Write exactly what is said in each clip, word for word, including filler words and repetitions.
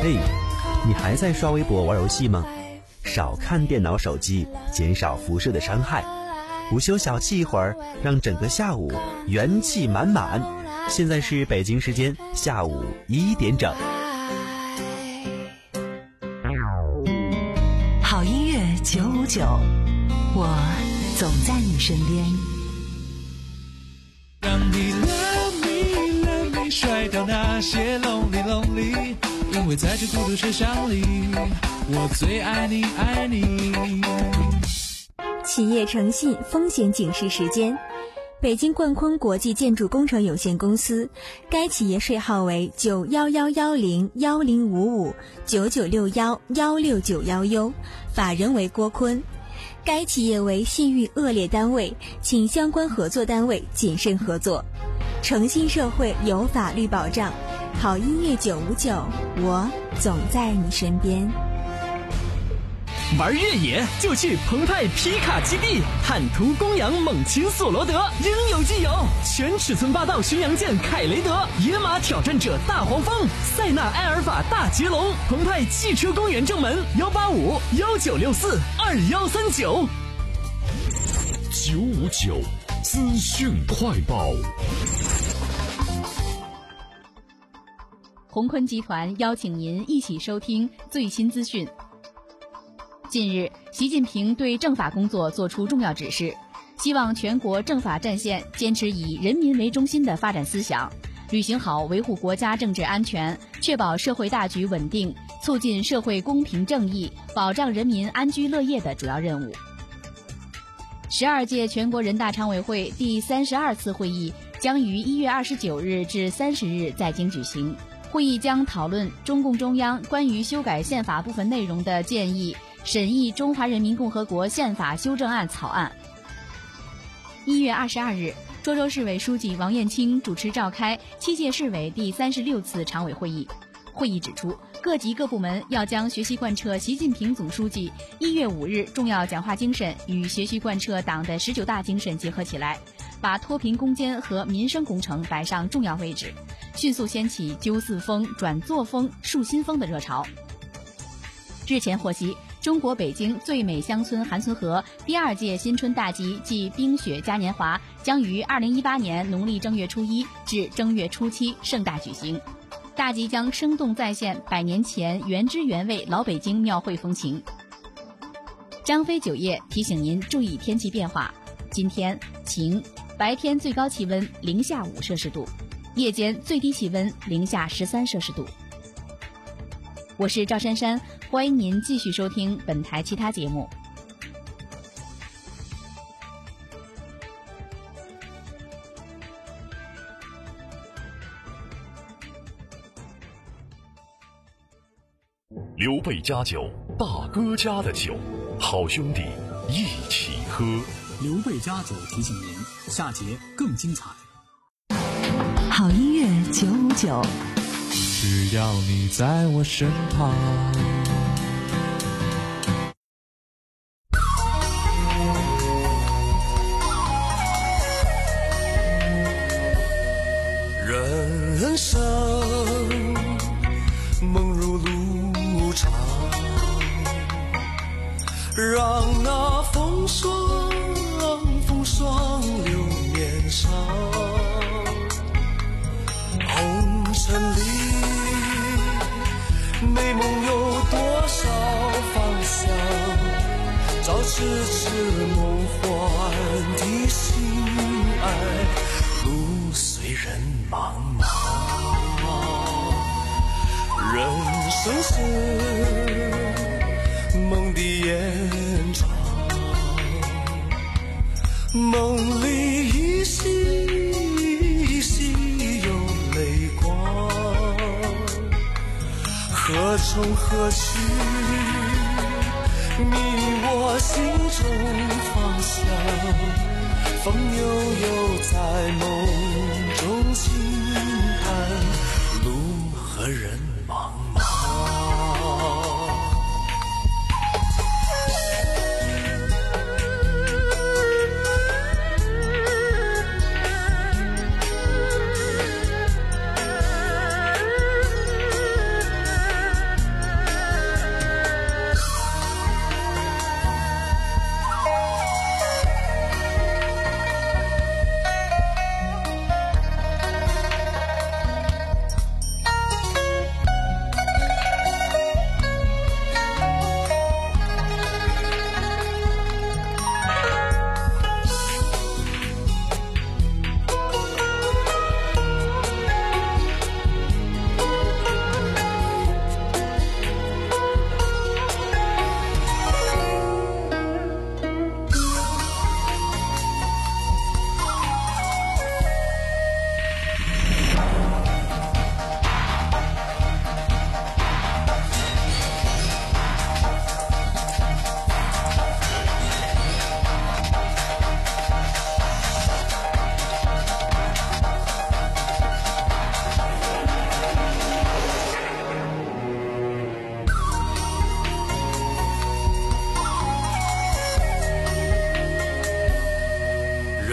嘿，你还在刷微博玩游戏吗？少看电脑手机，减少辐射的伤害。午休小憩一会儿，让整个下午元气满满。现在是北京时间下午一点整。 好音乐九五九，我总在你身边。 让你 love me love me 甩掉那些 lonely lonely， 因为在这孤独车厢里，我最爱你爱你。 企业诚信风险警示时间。北京冠坤国际建筑工程有限公司，该企业税号为九幺幺幺零幺零五五九九六幺幺六九幺 U， 法人为郭坤。该企业为信誉恶劣单位，请相关合作单位谨慎合作。诚信社会有法律保障，好音乐九五九，我总在你身边。 玩越野就去澎湃皮卡基地，坦途公羊猛禽索罗德，应有尽有。全尺寸霸道巡洋舰凯雷德，野马挑战者大黄蜂，塞纳埃尔法大捷龙。澎湃汽车公园正门幺八五幺九六四二幺三九。 九五九资讯快报。 宏坤集团邀请您一起收听最新资讯。近日，习近平对政法工作作出重要指示，希望全国政法战线坚持以人民为中心的发展思想，履行好维护国家政治安全、确保社会大局稳定、促进社会公平正义、保障人民安居乐业的主要任务。十二届全国人大常委会第三十二次会议将于一月二十九日至三十日在京举行。会议将讨论中共中央关于修改宪法部分内容的建议，审议《中华人民共和国宪法修正案》草案。一月二十二日，涿州市委书记王艳清主持召开七届市委第三十六次常委会议。会议指出，各级各部门要将学习贯彻习近平总书记一月五日重要讲话精神与学习贯彻党的十九大精神结合起来，把脱贫攻坚和民生工程摆上重要位置，迅速掀起纠四风、转作风、树新风的热潮。日前获悉，中国北京最美乡村韩村河第二届新春大集暨冰雪嘉年华将于二零一八年农历正月初一至正月初七盛大举行。大集将生动再现百年前原汁原味老北京庙会风情。张飞酒业提醒您注意天气变化，今天晴，白天最高气温零下五摄氏度，夜间最低气温零下十三摄氏度。我是赵珊珊，欢迎您继续收听本台其他节目。 刘备家酒，大哥家的酒，好兄弟一起喝。 刘备家酒提醒您，下节更精彩。 好音乐九五九， 只要你在我身旁。 人生梦如路长，让那风霜风霜留面上。红尘里美梦有多少方向，照痴痴梦幻的心爱，路虽人茫茫。人生是梦的延长，梦里依稀依稀有泪光，何从何去，你我心中方向，风悠悠在梦中轻叹，路和人茫茫。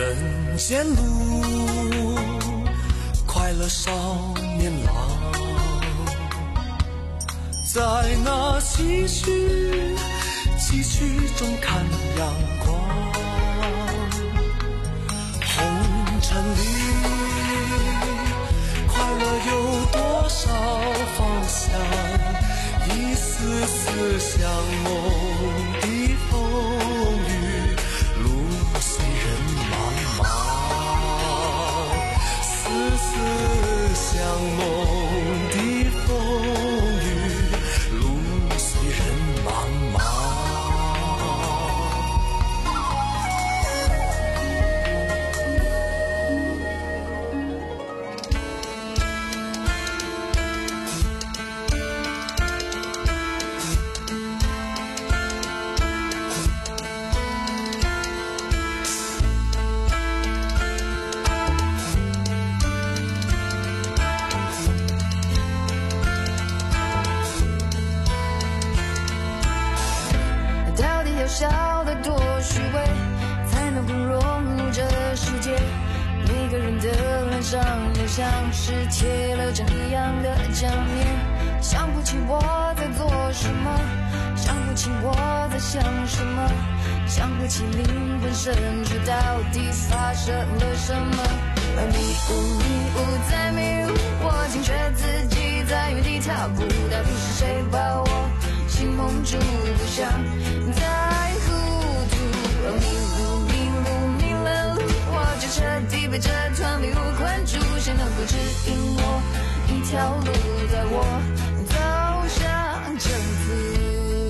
人间路，快乐少年郎，在那唏嘘崎岖中看阳光。红尘里，快乐有多少方向？一丝丝像梦的风雨，路虽人茫茫，丝丝像梦的风雨，路虽人茫茫。 笑得多虚伪，才能够融入这世界。每个人的脸上都像是贴了张一样的假面，想不起我在做什么，想不起我在想什么，想不起灵魂深处到底发生了什么。而迷雾迷雾在迷雾，我惊觉自己在原地踏步，到底是谁把我心蒙住，不想再糊涂。迷路迷路迷了路，我就彻底被这团迷雾困住，谁能够指引我一条路，带我走向正途。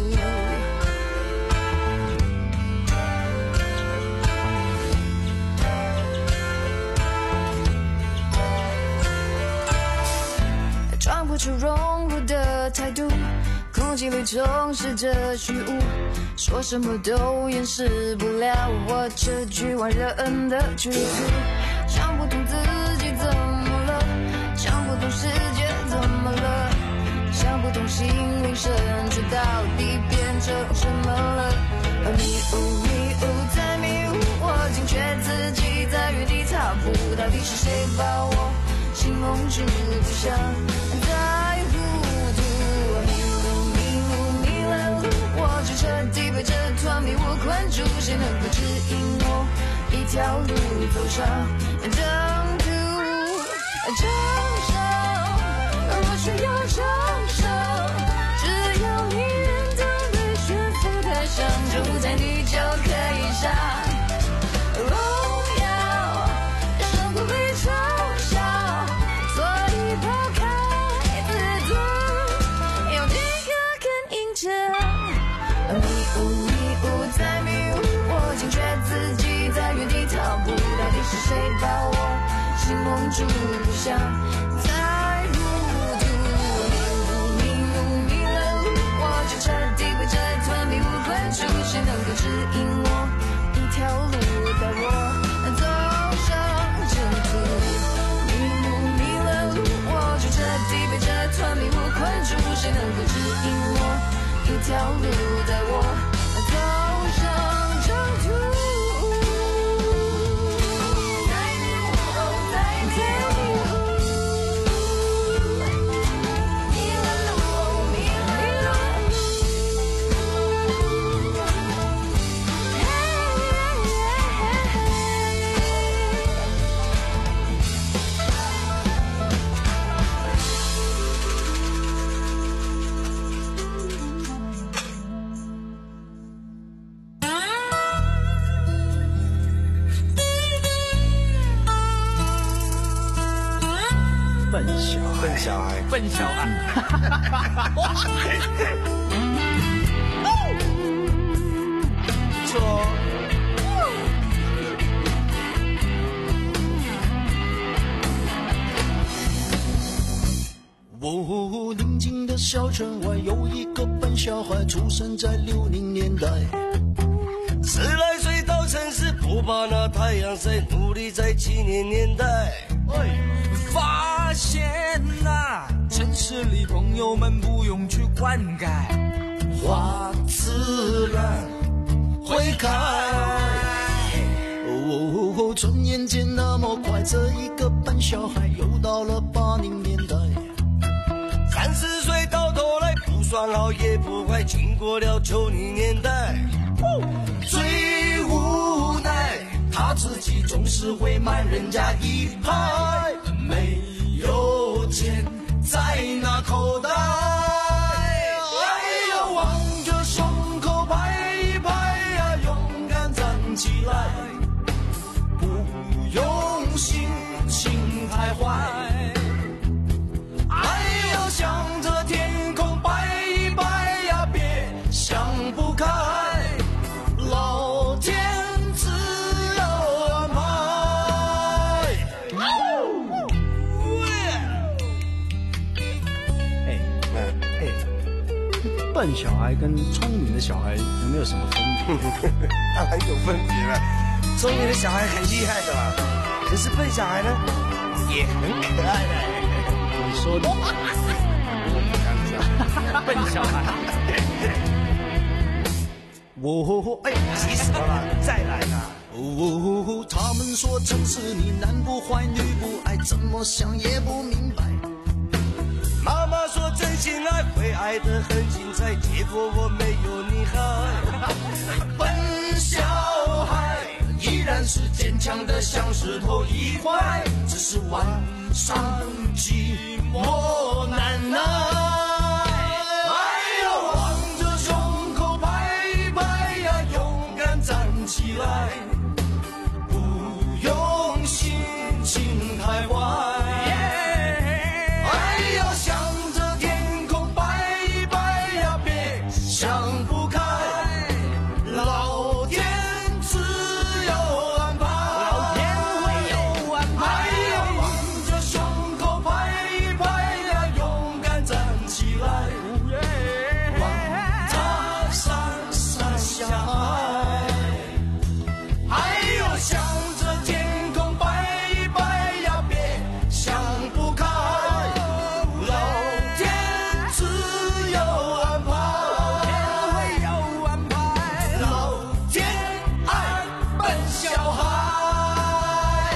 装不出融入的态度，空气里充斥着虚无，说什么都掩饰不了我这局外人的局促。想不通自己怎么了，想不通世界怎么了，想不通心灵深处到底变成什么了。而迷雾迷雾在迷雾，我惊觉自己在原地踏步，到底是谁把我心蒙住，不想再糊涂。迷路迷路迷了路，我就彻底被这团迷雾困住，谁能够指引我一条路走上正途？掌声，我需要掌声，只要你愿当被悬浮台上，就在你就可以上荣耀，胜过被嘲笑，所以抛开自尊，有几个更硬着。迷雾迷雾在迷雾，我惊觉自己在原地踏步，到底是谁把我心蒙住，不想再糊涂。迷路迷路迷了路，我就彻底被这团迷雾困住，谁能够指引我一条路，带我走上正途？迷路迷了路，我就彻底被这团迷雾困住，谁能够指引我一条路，带我走上正途？ 笨小孩，笨小孩，笨小孩，不错。 哦，宁静的小村外有一个笨小孩，出生在六零年代。十来岁到城市，不怕那太阳晒，努力在七零年代。 发现啊，城市里朋友们不用去灌溉， 花自然会开。哦，春转眼间那么快，这一个笨小孩又到了八零年代。三十岁到头来不算好也不坏，经过了九零年代，最无奈他自己总是会慢人家一拍，没有钱在那口袋。哎呀，望着胸口拍一拍呀，勇敢站起来，不用心情徘徊。哎呀，向着天空摆一摆呀，别想不开，老天自有安排。 哎哎，笨小孩跟聪明的小孩有没有什么分别？ 当然有分别了，聪明的小孩很厉害的啦，可是笨小孩呢也很可爱的。 你说的，笨小孩。 哦，哎，急死了啦，再来啦！哦，他们说城市里男不坏女不爱，怎么想也不明白。妈妈说真心爱会爱得很精彩，结果我没有你好。笨小孩依然是坚强的像石头一块，只是晚上寂寞难耐。哎呦，望着胸口拍一拍呀，勇敢站起来，不用心情徘徊。哎呀，向着天空摆一摆呀，别想不开，老天自有安排。老天会有安排。哎呀，望着胸口拍一拍呀，勇敢站起来，望他闪闪下海。哎呦，向着天空摆一摆呀，别想不开，老天自有安排。老天会有安排，老天爱笨小孩。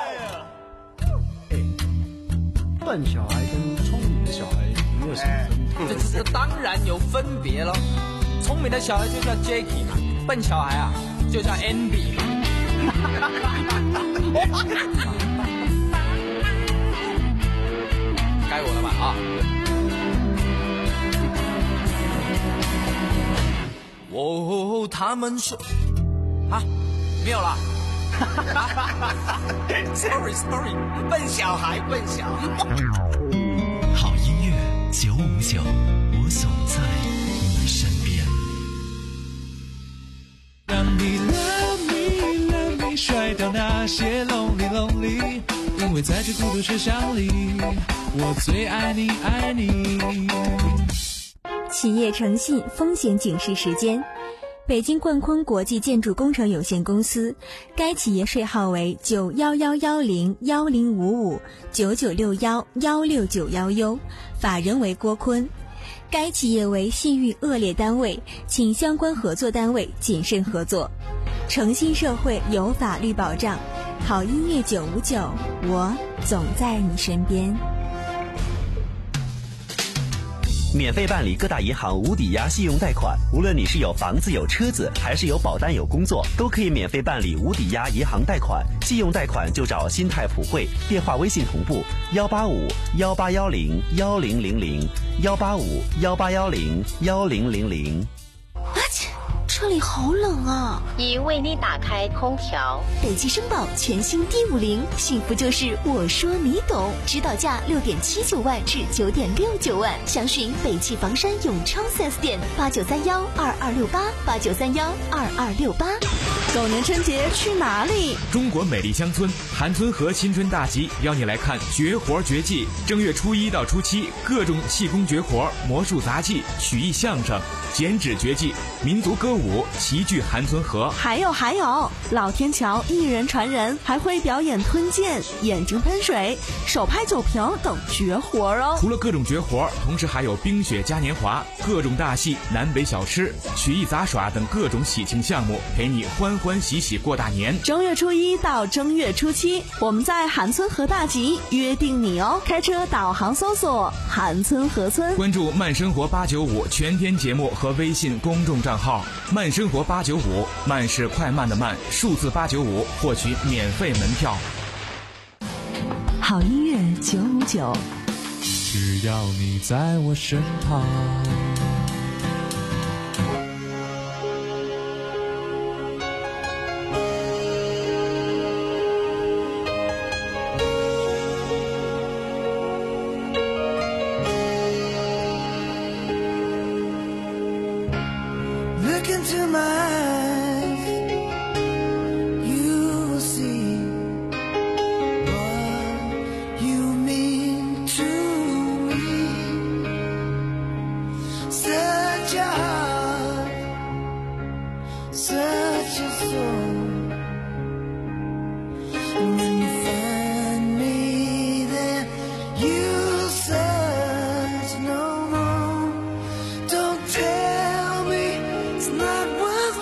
笨小孩跟聪明的小孩有没有什么分别？ 这这当然有分别咯。聪明的小孩就叫 Jackie 嘛，笨小孩啊就叫 Andy 嘛。该我了吧啊！ 哦，他们说啊，没有了。Sorry Sorry， 笨小孩笨小孩。 好音乐九五九，我总在你身边。 让你 love me love me 甩掉那些 lonely lonely， 因为在这孤独车厢里，我最爱你爱你。 企业诚信风险警示时间。北京冠坤国际建筑工程有限公司，该企业税号为九幺幺幺零幺零五五九九六幺幺六九幺 U， 法人为郭坤。该企业为信誉恶劣单位，请相关合作单位谨慎合作。诚信社会有法律保障，好音乐九五九，我总在你身边。 免费办理各大银行无抵押信用贷款，无论你是有房子有车子，还是有保单有工作，都可以免费办理无抵押银行贷款。信用贷款就找新泰普惠，电话微信同步幺八五幺八幺零幺零零零幺八五幺八幺零幺零零零。 啊切，车里好冷啊！ 已为你打开空调。 北汽绅宝全新 D 五零，幸福就是我说你懂，指导价六点七九万至九点六九万，详询北汽房山永昌 四 S 店八九三幺二二六八八九三幺二二六八。 狗年春节去哪里？ 中国美丽乡村韩村河新春大集邀你来看绝活绝技，正月初一到初七，各种气功绝活、魔术杂技、曲艺相声、剪纸绝技、民族歌舞、 舞齐聚韩村河。 还有还有，老天桥一人传人，还会表演吞剑、眼睛喷水、手拍酒瓶等绝活哦。 除了各种绝活，同时还有冰雪嘉年华、各种大戏、南北小吃、曲艺杂耍等各种喜庆项目，陪你欢欢喜喜过大年。 正月初一到正月初七，我们在韩村河大集约定你哦。开车导航搜索韩村河村， 关注慢生活八九五全天节目和微信公众账号慢生活八九五，慢是快慢的慢，数字八九五，获取免费门票。 好音乐九五九， 只要你在我身旁。 Look into my eyes, you will see what you mean to me. Such a heart, such a soul. And when you find me there, you'll search no more. Don't tell me it's not worth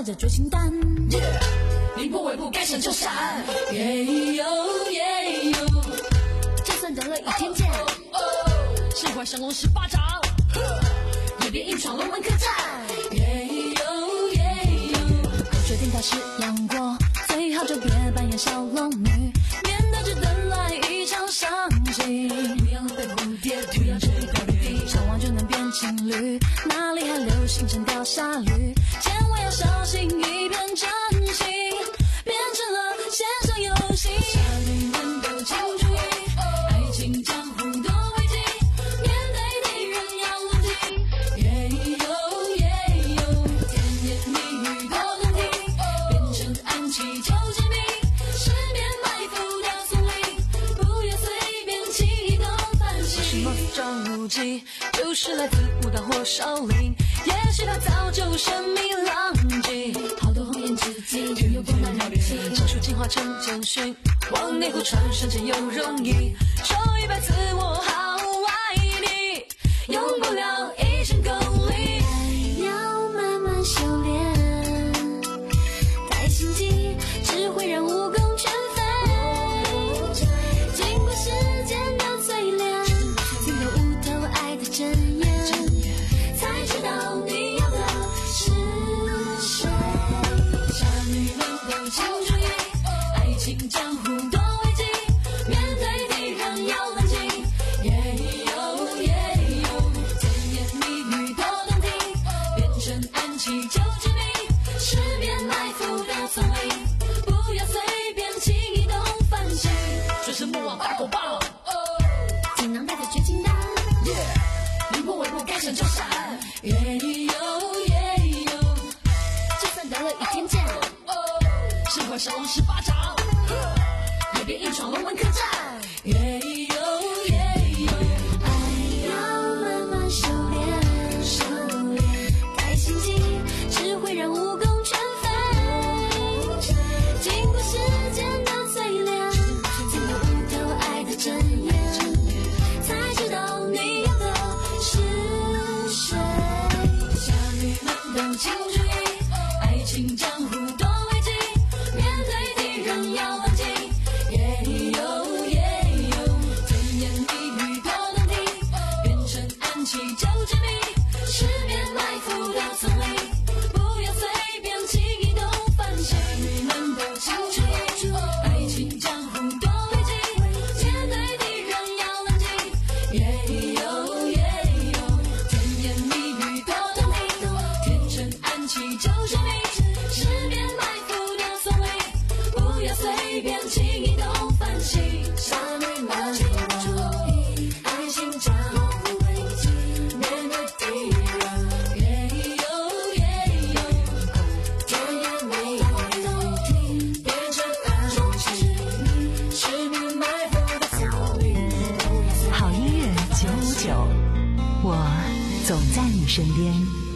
着绝情蛋。凌波微步该闪就闪，耶呦耶呦，就算得了一天剑，是块降龙十八掌，也别硬闯龙门客栈。耶呦耶呦，我决定开始杨过，最好就别扮演小龙女，免得只等来一场伤心。不要被蝴蝶，不要这一块地，唱完就能变情侣，哪里还流行成掉下驴？千万要小心，一片真心变成了线上游戏。侠女们都请注意，爱情江湖多危机，面对敌人要冷静。耶呦耶呦，甜言蜜语多动听，变成暗器就致命，十面埋伏到丛林，不要随便启动反击。是魔障武器，就是来自武当或少林，也许他早就神秘浪迹，好多红颜知己，又有光芒人气，招数进化成简讯，往内湖传瞬间又容易，说一百次我好爱你，用不了一身功力。 爱要慢慢修炼，太心机只会让武功全废，经过时间的淬炼，听到无头爱的真言，才知道你要的是谁。 侠女们都请注意，爱情江湖多危机，面对敌人要冷静。耶呦耶呦，甜言蜜语多动听，变成暗器就致命，十面埋伏的丛林，不要随便轻易动反击。转身莫忘八狗棒， 锦囊带着绝情蛋， 凌波微步该闪就闪。耶呦耶呦， 就算得了一天剑， 是块降龙十八掌，也别硬闯龙门客栈。耶呦耶呦， 爱要慢慢修炼，修炼太心机只会让武功全废，经过时间的淬炼，听到无头爱的真言，才知道你要的是谁。 侠女们都请注意，爱情江湖多危机，面对敌人要冷静。耶呦耶呦，甜言蜜语多动听，变成暗器就致命，十面埋伏的丛林，不要随便轻易动反击。侠女们都请注意，爱情江湖多危机，面对敌人要冷静。耶呦耶呦，甜言蜜语多动听，变成暗器就致命，十面埋伏的丛林，不要随便轻易动反击。 侠女们请注意，爱情江湖危机，面对敌人耶呦耶呦， 甜言蜜语动听，变成暗器，十面埋伏的丛林。 好音乐九五九，我总在你身边。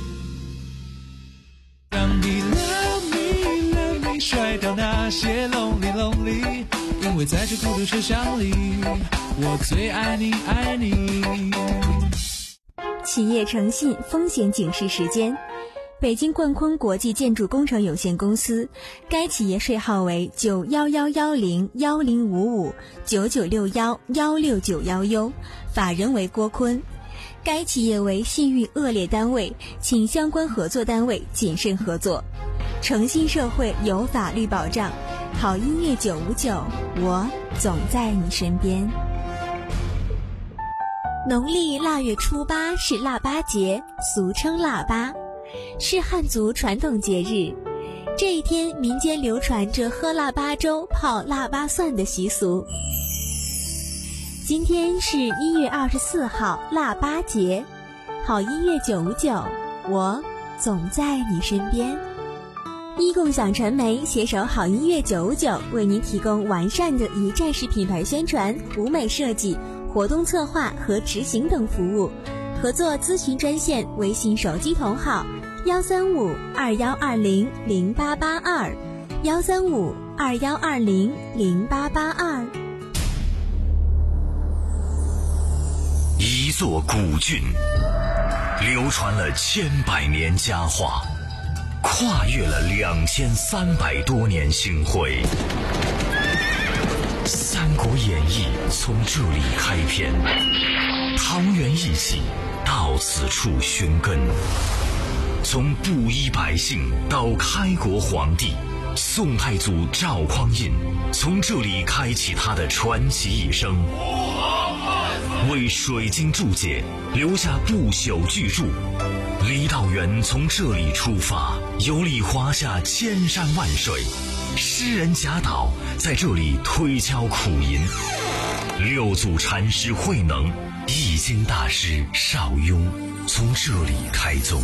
让你 love me love me 甩掉那些 lonely lonely， 因为在这孤独车厢里，我最爱你爱你。 企业诚信风险警示时间。北京冠坤国际建筑工程有限公司，该企业税号为九幺幺幺零幺零五五九九六幺幺六九幺 U， 法人为郭坤。该企业为信誉恶劣单位，请相关合作单位谨慎合作。诚信社会有法律保障，好音乐九五九，我总在你身边。农历腊月初八是腊八节，俗称腊八，是汉族传统节日。这一天，民间流传着喝腊八粥、泡腊八蒜的习俗。今天是一月二十四号，腊八节。好音乐九五九，我总在你身边。一共享传媒携手好音乐九五九，为您提供完善的一站式品牌宣传、舞美设计、活动策划和执行等服务。合作咨询专线：微信手机同号幺三五二幺二零零八八二，幺三五二幺二零零八八二。 一座古郡，流传了千百年佳话。 跨越了两千三百多年星辉。《三国演义》从这里开篇，桃园一起到此处寻根。从布衣百姓到开国皇帝，宋太祖赵匡胤从这里开启他的传奇一生，为水晶注解留下不朽巨著。郦道元从这里出发，游历华夏千山万水，诗人贾岛在这里推敲苦吟，六祖禅师慧能、易经大师邵雍从这里开宗。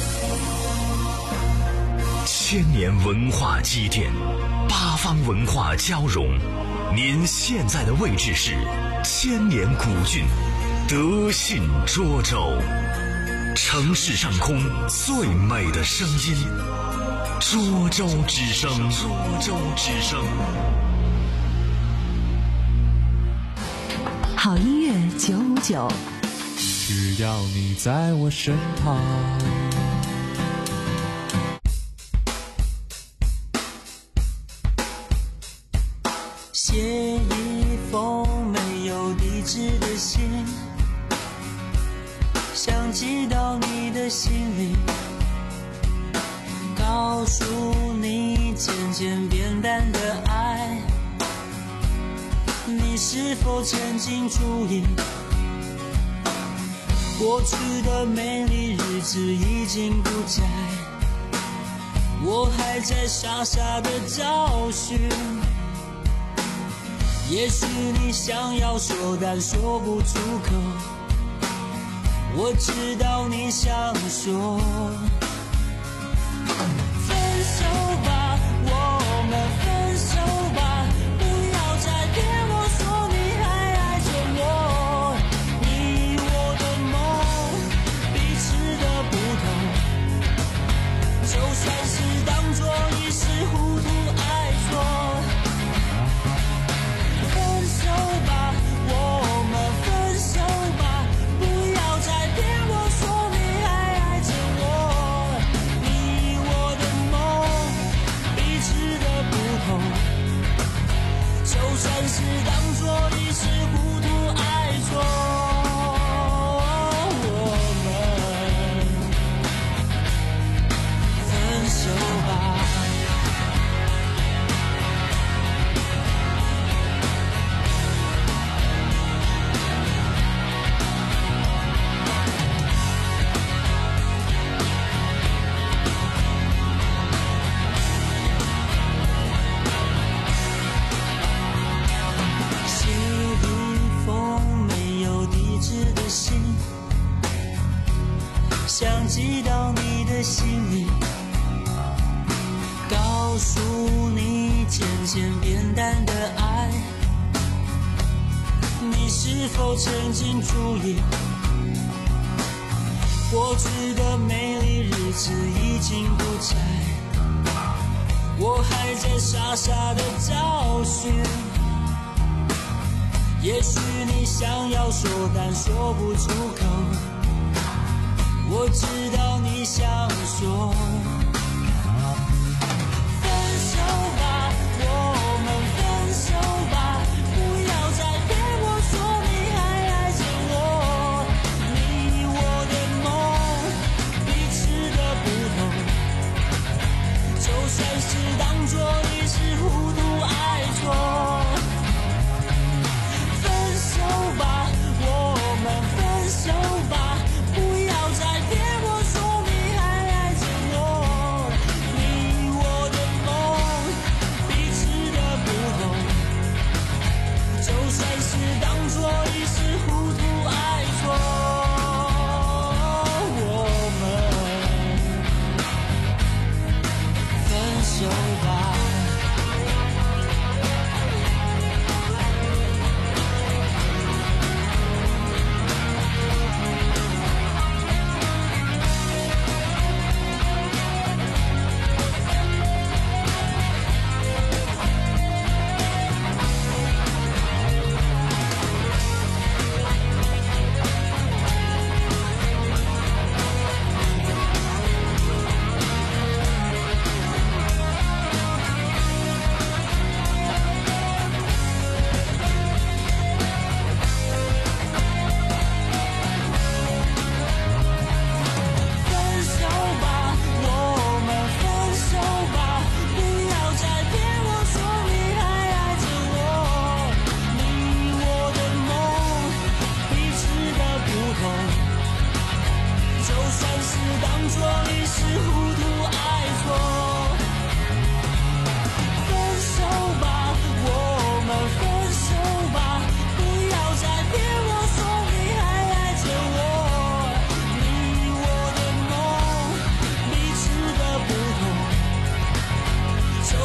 千年文化积淀，八方文化交融。您现在的位置是千年古郡德信涿州，城市上空最美的声音，涿州之声。涿州之声。 好音乐九五九， 只要你在我身旁。 写一封没有地址的信，想寄到你的心里，告诉你渐渐变淡的爱，你是否曾经注意，过去的美丽日子已经不在，我还在傻傻的找寻，也许你想要说但说不出口，我知道你想说分手吧，我们分手吧，不要再骗我说你还爱着我，你我的梦彼此的不同，就算是当作一时糊涂爱错，分手吧，我们分手吧，不要再骗我说你还爱着我，你我的梦彼此的不同，就算是当作一时糊涂爱错，我们分手吧。写一封没有地址的信，想寄到你的心里，告诉你渐渐变淡的爱，你是否曾经注意，过去的美丽日子已经不在，我还在傻傻的找寻，也许你想要说但说不出口，我知道你想说分手吧，我们分手吧，不要再骗我说你还爱着我，你我的梦彼此的不同，就算是当作一时糊涂爱错，分手吧，我们分手吧，不要再骗我说你还爱着我，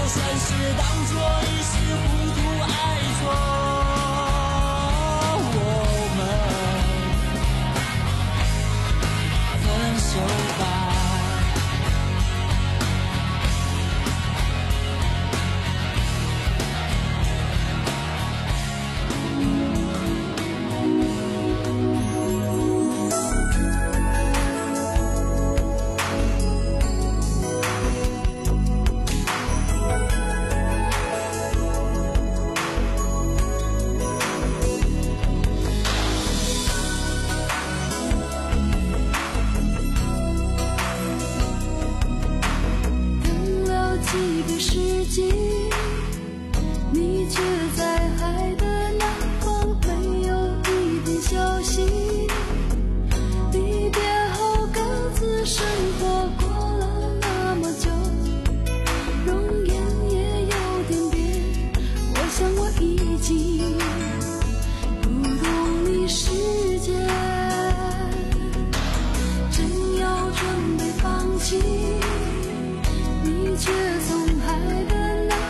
算是当作一时糊涂爱错，我们分手吧。 你却在海的南方，没有一点消息。离别后各自生活，过了那么久，容颜也有点变。我想我已经不懂你世界，正要准备放弃，你却从海的南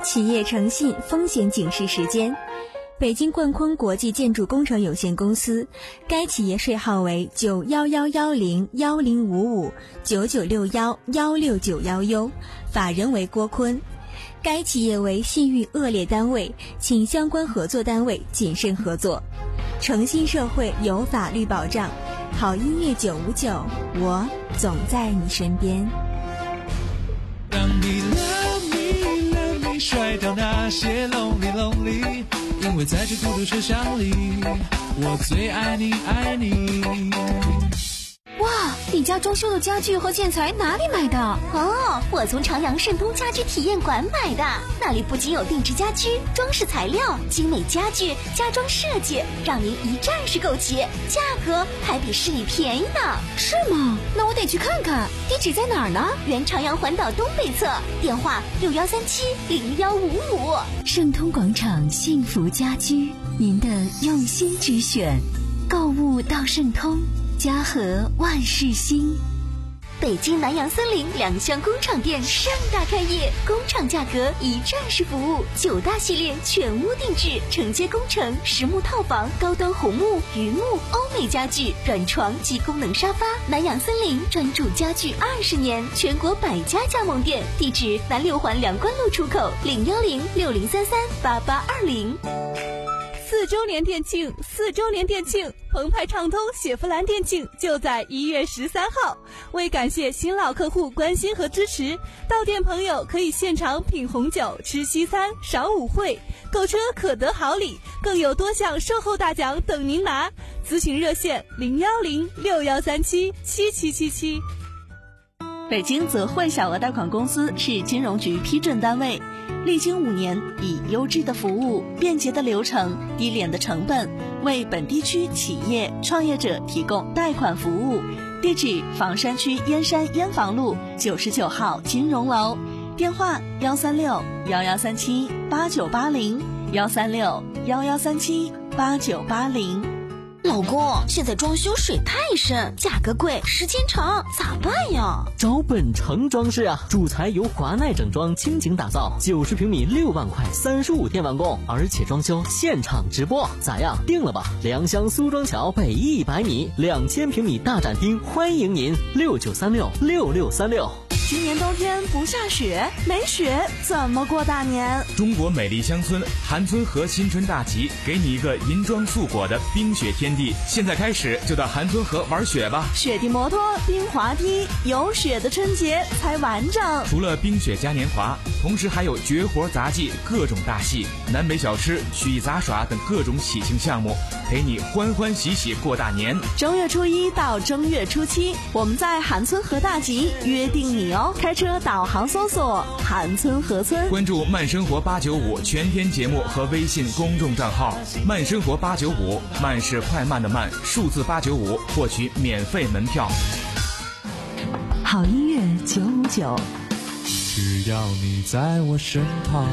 企业诚信风险警示时间。北京冠坤国际建筑工程有限公司，该企业税号为九幺幺幺零幺零五五九九六幺幺六九幺 U， 法人为郭坤。该企业为信誉恶劣单位，请相关合作单位谨慎合作。诚信社会有法律保障，好音乐九五九，我总在你身边。 让你 love me love me 甩掉那些 lonely lonely， 因为在这孤独车厢里，我最爱你爱你。 哇，你家装修的家具和建材哪里买的？哦，我从长阳盛通家居体验馆买的，那里不仅有定制家居、装饰材料、精美家具、家装设计，让您一站式购齐，价格还比市里便宜呢。是吗？那我得去看看。地址在哪儿呢？原长阳环岛东北侧，电话六幺三七零幺五五。 盛通广场幸福家居，您的用心之选，购物到盛通。家和万事兴。 北京南阳森林两厢工厂店盛大开业，工厂价格一站式服务，九大系列全屋定制，承接工程、实木套房、高端红木、榆木、欧美家具、软床及功能沙发。南阳森林专注家具二十年，全国百家加盟店，地址南六环梁关路出口，零幺零六零三三八八二零。 四周年店庆，四周年店庆，澎湃畅通雪佛兰店庆就在一月十三号。为感谢新老客户关心和支持，到店朋友可以现场品红酒、吃西餐、赏舞会，购车可得好礼，更有多项售后大奖等您拿。咨询热线零幺零六幺三七七七七七。 北京泽汇小额贷款公司是金融局批准单位，历经五年，以优质的服务、便捷的流程、低廉的成本，为本地区企业创业者提供贷款服务。地址：房山区燕山燕房路九十九号金融楼，电话：幺三六幺幺三七八九八零，幺三六幺幺三七八九八零。 老公，现在装修水太深，价格贵，时间长，咋办呀？ 找本城装饰啊，主材由华奈整装倾情打造，九十平米六万块，三十五天完工，而且装修现场直播，咋样？定了吧？良乡苏庄桥北一百米，两千平米大展厅，欢迎您，六九三六六六三六。 今年冬天不下雪，没雪怎么过大年？ 中国美丽乡村韩村河新春大集，给你一个银装素裹的冰雪天地。现在开始就到韩村河玩雪吧！ 雪地摩托、冰滑梯，有雪的春节才完整。 除了冰雪嘉年华，同时还有绝活杂技、各种大戏、南北小吃、曲艺杂耍等各种喜庆项目，陪你欢欢喜喜过大年。 正月初一到正月初七，我们在韩村河大集约定你哦！开车导航搜索韩村河村， 关注慢生活八九五全天节目和微信公众账号慢生活八九五，慢是快慢的慢，数字八九五，获取免费门票。 好音乐九五九， 只要你在我身旁。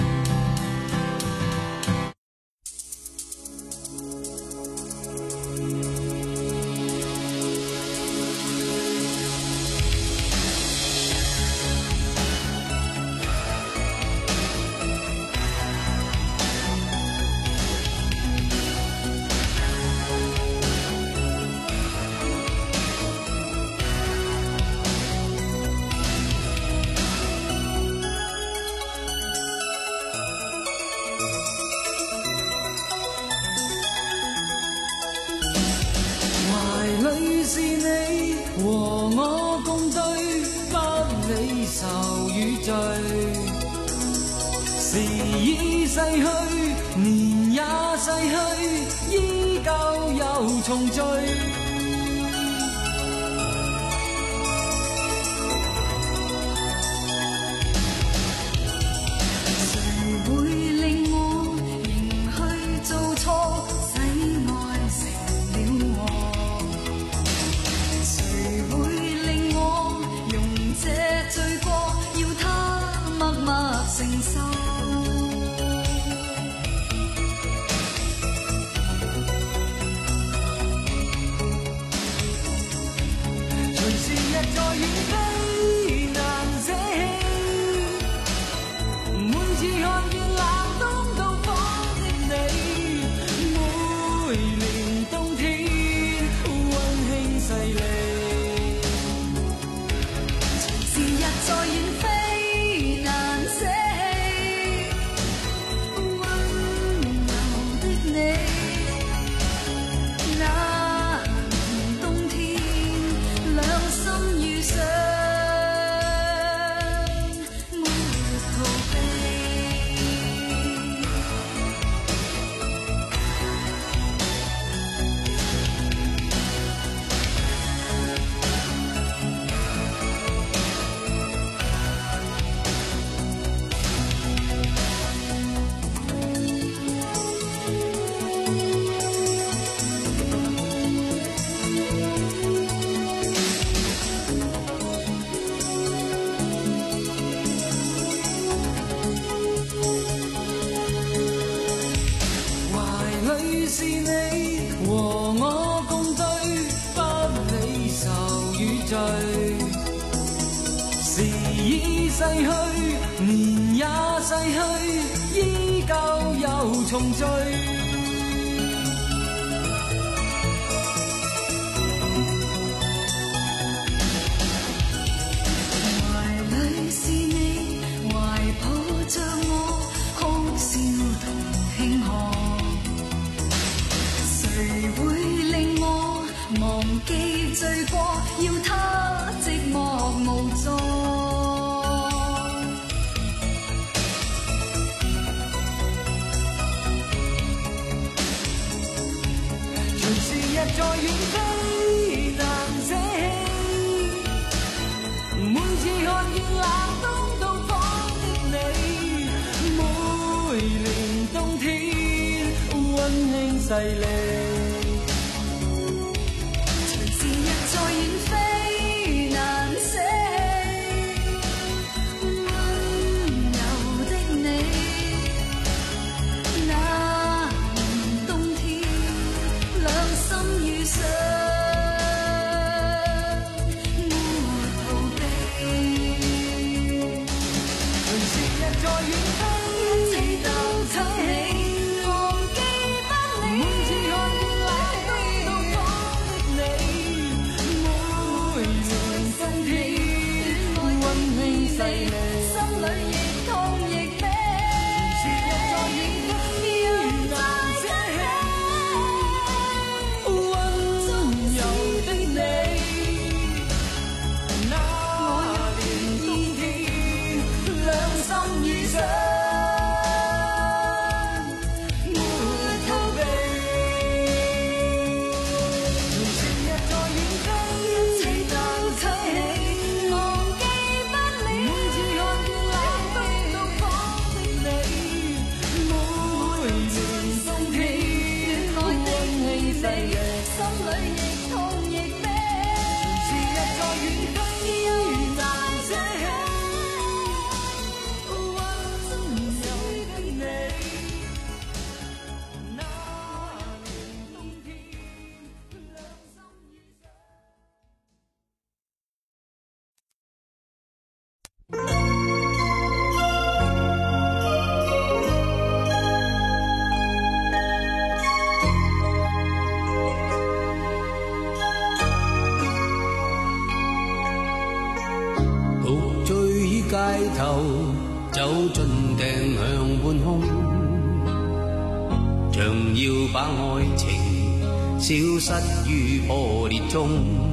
時已逝去，年也逝去，依舊又重聚。誰會令我仍去做錯，使愛成了禍？誰會令我用這罪過，要他默默承受？ 又重聚。 罪過，要他寂寞無助。 隨時日在遠飛，難捨棄。每次看見冷冬到訪的你，每年冬天溫馨細膩。 走進定向半空，像要把愛情消失於破裂中。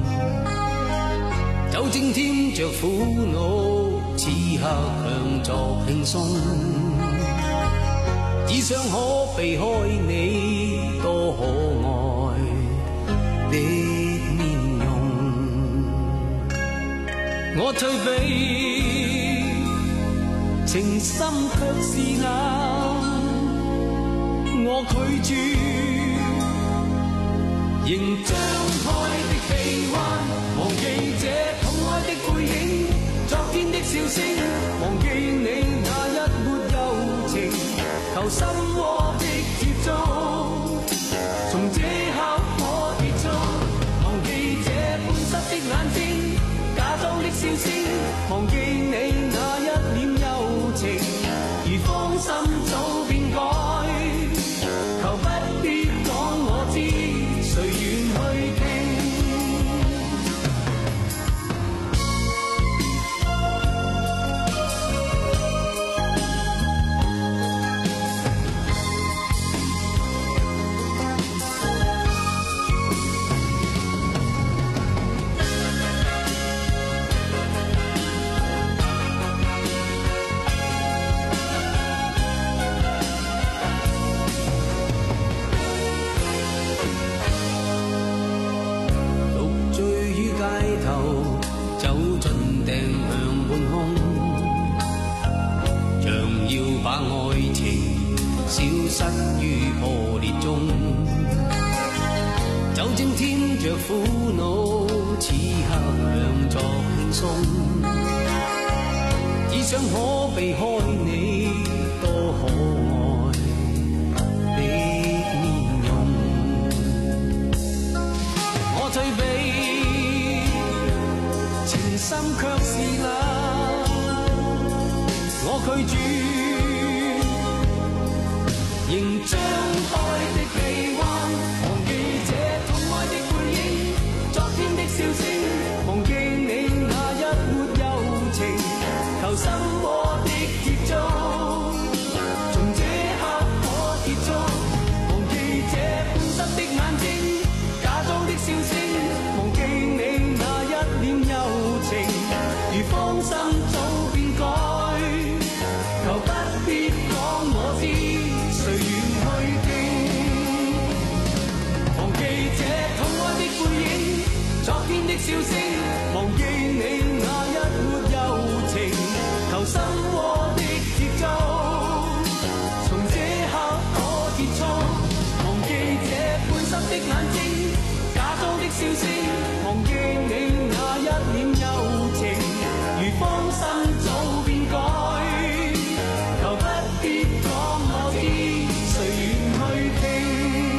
酒精添着苦惱，此刻強作輕鬆，只想可避開你多可愛的面容。我退避情深卻是硬，我拒絕仍張開的臂彎，忘記這痛愛的背影，昨天的笑聲，忘記你那一抹柔情，求心窩的接觸，從這刻可結束，忘記這半濕的眼睛，假裝的笑聲，忘記你那一臉如芳心早變改，求不必講我知，誰願去聽？把愛情消失於破裂中，酒精添着苦惱，此刻強作輕鬆，只想可避開你多可愛的面容。我退避情深卻是冷，我拒絕仍情張開的臂彎，忘記這痛愛的背影，昨天的笑聲，忘記你那一抹柔情，求生活的節奏，從這刻可結束，忘記這半濕的眼睛，假裝的笑聲，忘記你那一臉柔情，如芳心早變改，求不必講我知，誰願去聽？忘記這痛愛的背影，昨天的笑聲，忘記你那一抹柔情，求生活的節奏，從這刻可結束，忘記這半濕的眼睛，假裝的笑聲，忘記你那一臉柔情，如芳心早變改，求不必講我知，誰願去聽？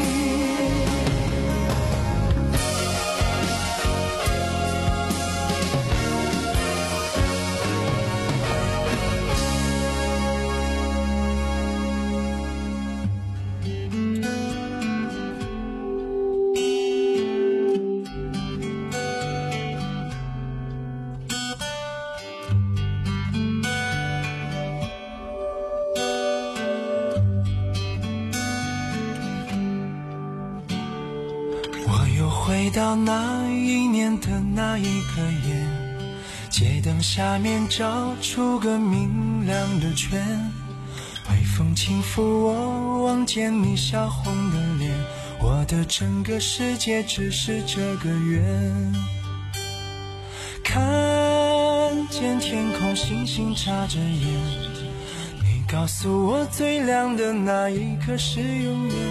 回到那一年的那一个夜，街灯下面照出个明亮的圈，微风轻拂我，望见你笑红的脸，我的整个世界只是这个圆。看见天空星星眨着眼，你告诉我最亮的那一刻是永远。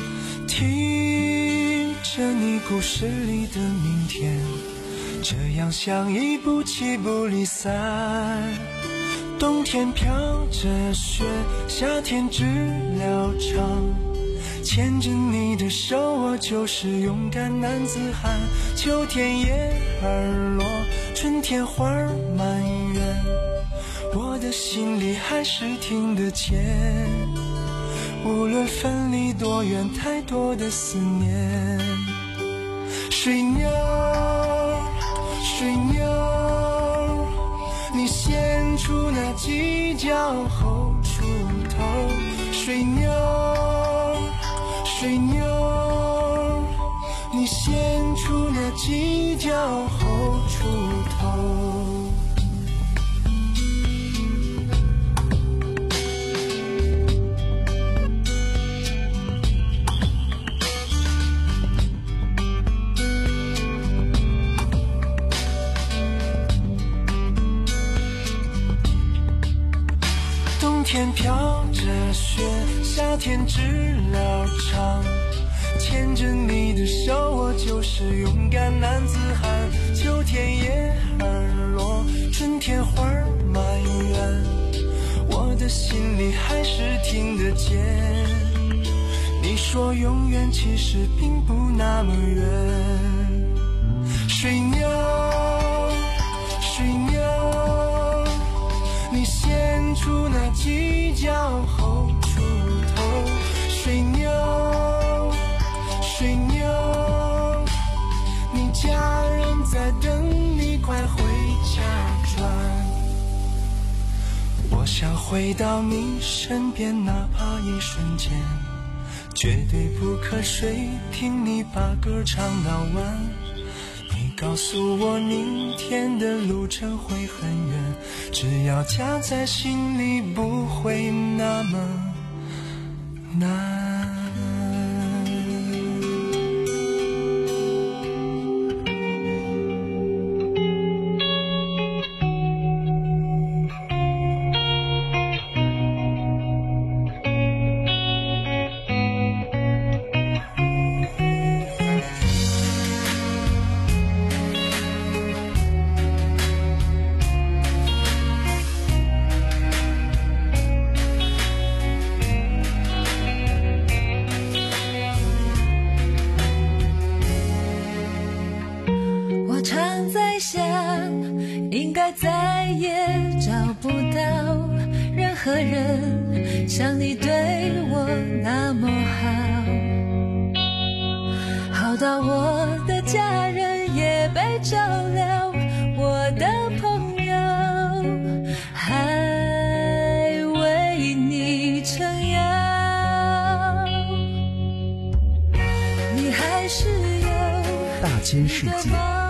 听着你故事里的明天，这样相依不弃不离散。冬天飘着雪，夏天知了唱，牵着你的手我就是勇敢男子汉。秋天叶儿落，春天花儿满园，我的心里还是听得见。无论分离多远，太多的思念。水牛，水牛，你献出那犄角后出头。水牛，水牛，你献出那犄角后出头。天飘着雪，夏天知了唱，牵着你的手我就是勇敢男子汉。秋天叶儿落，春天花儿满园，我的心里还是听得见。你说永远其实并不那么远。水牛，水牛，你献出那犄角后出头。水牛，水牛，你家人在等你，快回家转。我想回到你身边，哪怕一瞬间，绝对不瞌睡，听你把歌唱到晚。你告诉我明天的路程会很远，只要家在心里不会那么难。 应该再也找不到任何人像你对我那么好，好到我的家人也被照料，我的朋友还为你撑腰，你还是有大千世界